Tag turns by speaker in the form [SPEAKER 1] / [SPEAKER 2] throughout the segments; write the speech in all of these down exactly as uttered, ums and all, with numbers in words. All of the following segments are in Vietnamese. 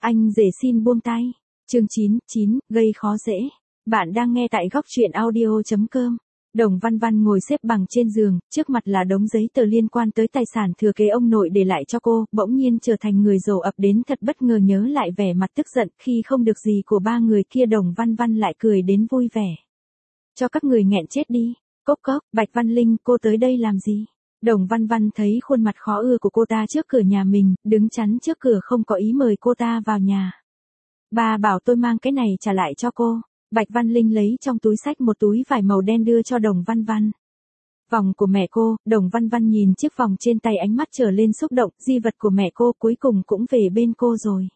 [SPEAKER 1] Anh rể xin buông tay. Chương chín, chín, gây khó dễ. Bạn đang nghe tại góc truyện audio chấm com. Đồng Văn Văn ngồi xếp bằng trên giường, trước mặt là đống giấy tờ liên quan tới tài sản thừa kế ông nội để lại cho cô, bỗng nhiên trở thành người giàu ập đến thật bất ngờ, nhớ lại vẻ mặt tức giận khi không được gì của ba người kia, Đồng Văn Văn lại cười đến vui vẻ. Cho các người nghẹn chết đi. Cốc cốc, Bạch Văn Linh, cô tới đây làm gì? Đồng Văn Văn thấy khuôn mặt khó ưa của cô ta trước cửa nhà mình, đứng chắn trước cửa không có ý mời cô ta vào nhà. Ba bảo tôi mang cái này trả lại cho cô. Bạch Văn Linh lấy trong túi xách một túi vải màu đen đưa cho Đồng Văn Văn. Vòng của mẹ cô. Đồng Văn Văn nhìn chiếc vòng trên tay, ánh mắt trở lên xúc động, di vật của mẹ cô cuối cùng cũng về bên cô rồi.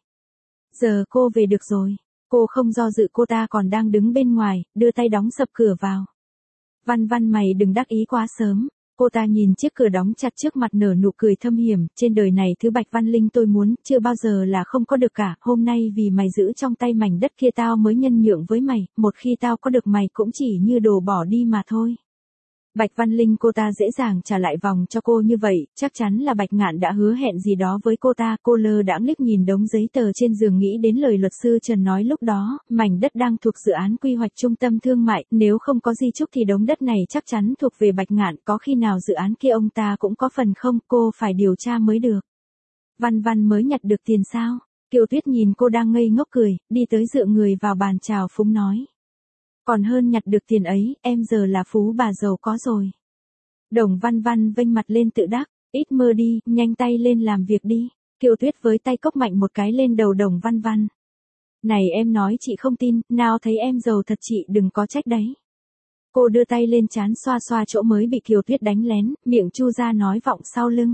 [SPEAKER 1] Giờ cô về được rồi. Cô không do dự, cô ta còn đang đứng bên ngoài, đưa tay đóng sập cửa vào. Văn Văn, mày đừng đắc ý quá sớm. Cô ta nhìn chiếc cửa đóng chặt trước mặt, nở nụ cười thâm hiểm, trên đời này thứ Bạch Văn Linh tôi muốn, chưa bao giờ là không có được cả, hôm nay vì mày giữ trong tay mảnh đất kia tao mới nhân nhượng với mày, một khi tao có được mày cũng chỉ như đồ bỏ đi mà thôi. Bạch Văn Linh, cô ta dễ dàng trả lại vòng cho cô như vậy, chắc chắn là Bạch Ngạn đã hứa hẹn gì đó với cô ta. Cô lơ đãng liếc nhìn đống giấy tờ trên giường, nghĩ đến lời luật sư Trần nói lúc đó, mảnh đất đang thuộc dự án quy hoạch trung tâm thương mại, nếu không có di chúc thì đống đất này chắc chắn thuộc về Bạch Ngạn, có khi nào dự án kia ông ta cũng có phần không, cô phải điều tra mới được. Văn Văn mới nhặt được tiền sao? Kiều Tuyết nhìn cô đang ngây ngốc cười, đi tới dựa người vào bàn chào phúng nói. Còn hơn nhặt được tiền ấy, em giờ là phú bà giàu có rồi. Đồng Văn Văn vênh mặt lên tự đắc, ít mơ đi, nhanh tay lên làm việc đi. Kiều Tuyết với tay cốc mạnh một cái lên đầu Đồng Văn Văn. Này em nói chị không tin, nào thấy em giàu thật chị đừng có trách đấy. Cô đưa tay lên trán xoa xoa chỗ mới bị Kiều Tuyết đánh lén, miệng chu ra nói vọng sau lưng.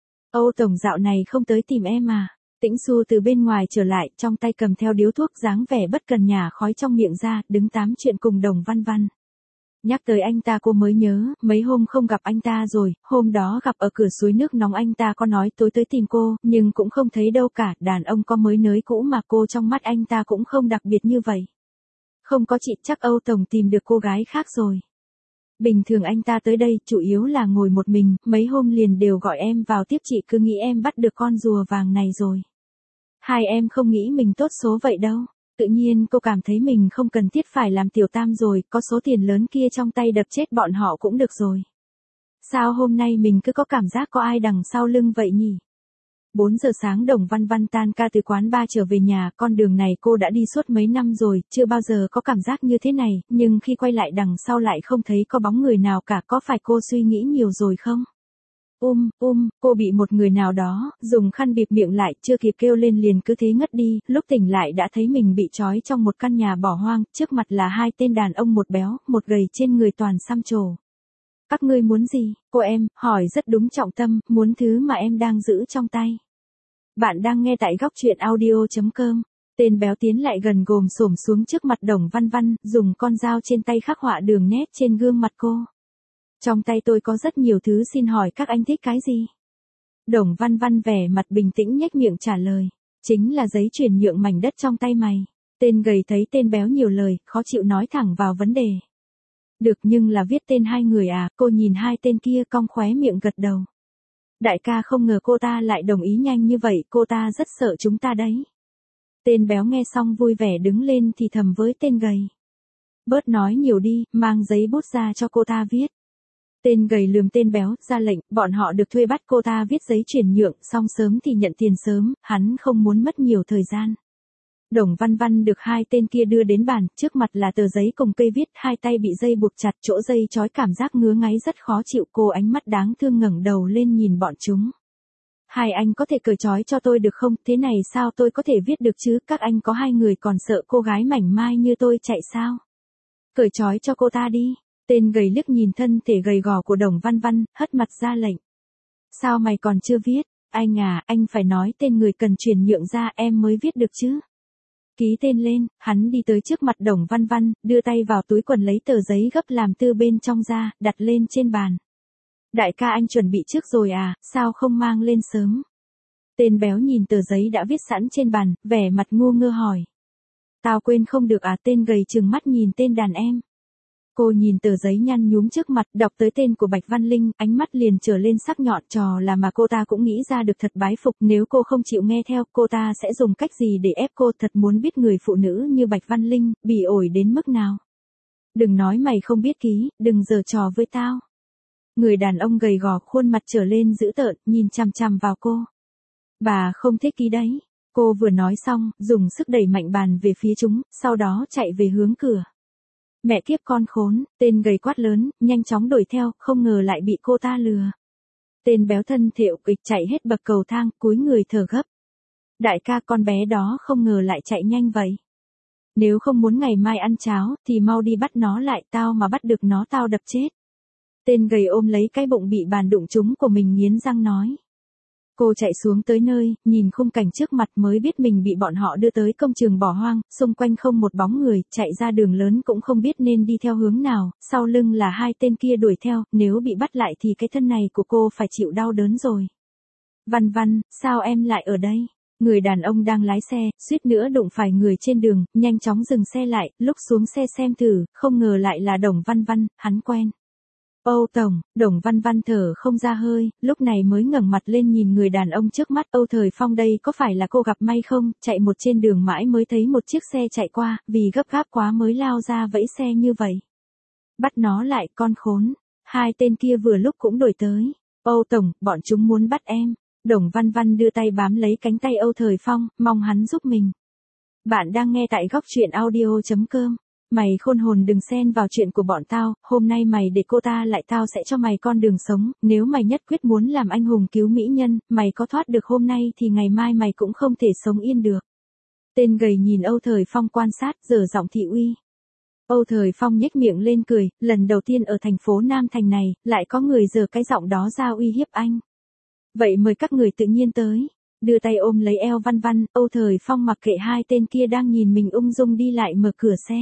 [SPEAKER 1] Âu tổng dạo này không tới tìm em à? Tĩnh Xu từ bên ngoài trở lại, trong tay cầm theo điếu thuốc, dáng vẻ bất cần nhả khói trong miệng ra, đứng tám chuyện cùng Đồng Văn Văn. Nhắc tới anh ta cô mới nhớ, mấy hôm không gặp anh ta rồi, hôm đó gặp ở cửa suối nước nóng anh ta có nói tối tới tìm cô, nhưng cũng không thấy đâu cả, đàn ông có mới nới cũ mà cô, trong mắt anh ta cũng không đặc biệt như vậy. Không có chị, chắc Âu tổng tìm được cô gái khác rồi. Bình thường anh ta tới đây, chủ yếu là ngồi một mình, mấy hôm liền đều gọi em vào tiếp, chị cứ nghĩ em bắt được con rùa vàng này rồi. Hai em không nghĩ mình tốt số vậy đâu. Tự nhiên cô cảm thấy mình không cần thiết phải làm tiểu tam rồi, có số tiền lớn kia trong tay đập chết bọn họ cũng được rồi. Sao hôm nay mình cứ có cảm giác có ai đằng sau lưng vậy nhỉ? bốn giờ sáng Đồng Văn Văn tan ca từ quán bar trở về nhà, con đường này cô đã đi suốt mấy năm rồi, chưa bao giờ có cảm giác như thế này, nhưng khi quay lại đằng sau lại không thấy có bóng người nào cả, có phải cô suy nghĩ nhiều rồi không? Um, um, cô bị một người nào đó, dùng khăn bịt miệng lại, chưa kịp kêu lên liền cứ thế ngất đi, lúc tỉnh lại đã thấy mình bị trói trong một căn nhà bỏ hoang, trước mặt là hai tên đàn ông, một béo, một gầy, trên người toàn xăm trổ. Các ngươi muốn gì? Cô em, hỏi rất đúng trọng tâm, muốn thứ mà em đang giữ trong tay. Bạn đang nghe tại góc truyện audio chấm com. Tên béo tiến lại gần, gồm xổm xuống trước mặt Đồng Văn Văn, dùng con dao trên tay khắc họa đường nét trên gương mặt cô. Trong tay tôi có rất nhiều thứ, xin hỏi các anh thích cái gì? Đồng Văn Văn vẻ mặt bình tĩnh nhếch miệng trả lời. Chính là giấy chuyển nhượng mảnh đất trong tay mày. Tên gầy thấy tên béo nhiều lời, khó chịu nói thẳng vào vấn đề. Được, nhưng là viết tên hai người à? Cô nhìn hai tên kia cong khóe miệng gật đầu. Đại ca, không ngờ cô ta lại đồng ý nhanh như vậy, cô ta rất sợ chúng ta đấy. Tên béo nghe xong vui vẻ đứng lên thì thầm với tên gầy. Bớt nói nhiều đi, mang giấy bút ra cho cô ta viết. Tên gầy lườm tên béo, ra lệnh, bọn họ được thuê bắt cô ta viết giấy chuyển nhượng, xong sớm thì nhận tiền sớm, hắn không muốn mất nhiều thời gian. Đồng Văn Văn được hai tên kia đưa đến bàn, trước mặt là tờ giấy cùng cây viết, hai tay bị dây buộc chặt, chỗ dây trói, cảm giác ngứa ngáy rất khó chịu, cô ánh mắt đáng thương ngẩng đầu lên nhìn bọn chúng. Hai anh có thể cởi trói cho tôi được không, thế này sao tôi có thể viết được chứ, các anh có hai người còn sợ cô gái mảnh mai như tôi chạy sao? Cởi trói cho cô ta đi. Tên gầy liếc nhìn thân thể gầy gò của Đồng Văn Văn, hất mặt ra lệnh. Sao mày còn chưa viết? Anh à, anh phải nói tên người cần chuyển nhượng ra em mới viết được chứ. Ký tên lên, hắn đi tới trước mặt Đồng Văn Văn, đưa tay vào túi quần lấy tờ giấy gấp làm từ bên trong ra, đặt lên trên bàn. Đại ca, anh chuẩn bị trước rồi à, sao không mang lên sớm? Tên béo nhìn tờ giấy đã viết sẵn trên bàn, vẻ mặt ngu ngơ hỏi. Tao quên không được à? Tên gầy trừng mắt nhìn tên đàn em. Cô nhìn tờ giấy nhăn nhúm trước mặt, đọc tới tên của Bạch Văn Linh, ánh mắt liền trở lên sắc nhọn. Trò là mà cô ta cũng nghĩ ra được thật bái phục, nếu cô không chịu nghe theo, cô ta sẽ dùng cách gì để ép cô. Thật muốn biết người phụ nữ như Bạch Văn Linh, bỉ ổi đến mức nào. Đừng nói mày không biết ký, đừng giở trò với tao. Người đàn ông gầy gò, khuôn mặt trở lên dữ tợn, nhìn chằm chằm vào cô. Bà không thích ký đấy. Cô vừa nói xong, dùng sức đẩy mạnh bàn về phía chúng, sau đó chạy về hướng cửa. Mẹ kiếp con khốn, tên gầy quát lớn, nhanh chóng đuổi theo, không ngờ lại bị cô ta lừa. Tên béo thân thệu kịch chạy hết bậc cầu thang, cúi người thở gấp. Đại ca, con bé đó không ngờ lại chạy nhanh vậy. Nếu không muốn ngày mai ăn cháo, thì mau đi bắt nó lại, tao mà bắt được nó tao đập chết. Tên gầy ôm lấy cái bụng bị bàn đụng trúng của mình nghiến răng nói. Cô chạy xuống tới nơi, nhìn khung cảnh trước mặt mới biết mình bị bọn họ đưa tới công trường bỏ hoang, xung quanh không một bóng người, chạy ra đường lớn cũng không biết nên đi theo hướng nào, sau lưng là hai tên kia đuổi theo, nếu bị bắt lại thì cái thân này của cô phải chịu đau đớn rồi. Văn Văn, sao em lại ở đây? Người đàn ông đang lái xe, suýt nữa đụng phải người trên đường, nhanh chóng dừng xe lại, lúc xuống xe xem thử, không ngờ lại là Đồng Văn Văn, hắn quen. Âu Tổng, Đồng Văn Văn thở không ra hơi, lúc này mới ngẩng mặt lên nhìn người đàn ông trước mắt. Âu Thời Phong đây có phải là cô gặp may không, chạy một trên đường mãi mới thấy một chiếc xe chạy qua, vì gấp gáp quá mới lao ra vẫy xe như vậy. Bắt nó lại, con khốn. Hai tên kia vừa lúc cũng đuổi tới. Âu Tổng, bọn chúng muốn bắt em. Đồng Văn Văn đưa tay bám lấy cánh tay Âu Thời Phong, mong hắn giúp mình. Bạn đang nghe tại góc truyện audio chấm com. Mày khôn hồn đừng xen vào chuyện của bọn tao, hôm nay mày để cô ta lại tao sẽ cho mày con đường sống, nếu mày nhất quyết muốn làm anh hùng cứu mỹ nhân, mày có thoát được hôm nay thì ngày mai mày cũng không thể sống yên được. Tên gầy nhìn Âu Thời Phong quan sát, giở giọng thị uy. Âu Thời Phong nhếch miệng lên cười, lần đầu tiên ở thành phố Nam Thành này, lại có người giở cái giọng đó ra uy hiếp anh. Vậy mời các người tự nhiên tới. Đưa tay ôm lấy eo Văn Văn, Âu Thời Phong mặc kệ hai tên kia đang nhìn mình ung dung đi lại mở cửa xe.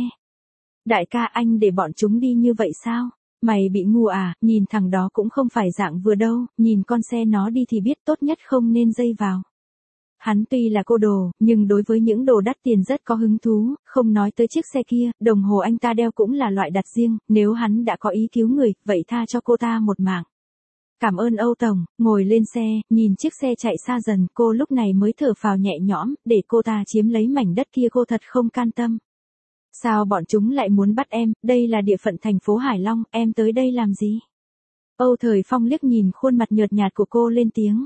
[SPEAKER 1] Đại ca, anh để bọn chúng đi như vậy sao? Mày bị ngu à, nhìn thằng đó cũng không phải dạng vừa đâu, nhìn con xe nó đi thì biết tốt nhất không nên dây vào. Hắn tuy là cô đồ, nhưng đối với những đồ đắt tiền rất có hứng thú, không nói tới chiếc xe kia, đồng hồ anh ta đeo cũng là loại đặt riêng, nếu hắn đã có ý cứu người, vậy tha cho cô ta một mạng. Cảm ơn Âu Tổng, ngồi lên xe, nhìn chiếc xe chạy xa dần, cô lúc này mới thở phào nhẹ nhõm, để cô ta chiếm lấy mảnh đất kia cô thật không can tâm. Sao bọn chúng lại muốn bắt em, đây là địa phận thành phố Hải Long, em tới đây làm gì? Âu Thời Phong liếc nhìn khuôn mặt nhợt nhạt của cô lên tiếng.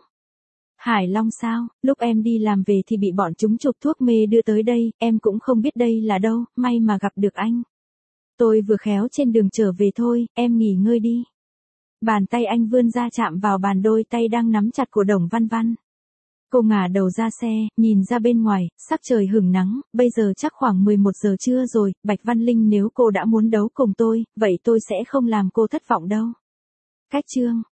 [SPEAKER 1] Hải Long sao, lúc em đi làm về thì bị bọn chúng chụp thuốc mê đưa tới đây, em cũng không biết đây là đâu, may mà gặp được anh. Tôi vừa khéo trên đường trở về thôi, em nghỉ ngơi đi. Bàn tay anh vươn ra chạm vào bàn đôi tay đang nắm chặt của Đồng Văn Văn. Cô ngả đầu ra xe, nhìn ra bên ngoài, sắc trời hửng nắng, bây giờ chắc khoảng mười một giờ trưa rồi, Bạch Văn Linh, nếu cô đã muốn đấu cùng tôi, vậy tôi sẽ không làm cô thất vọng đâu. Cách chương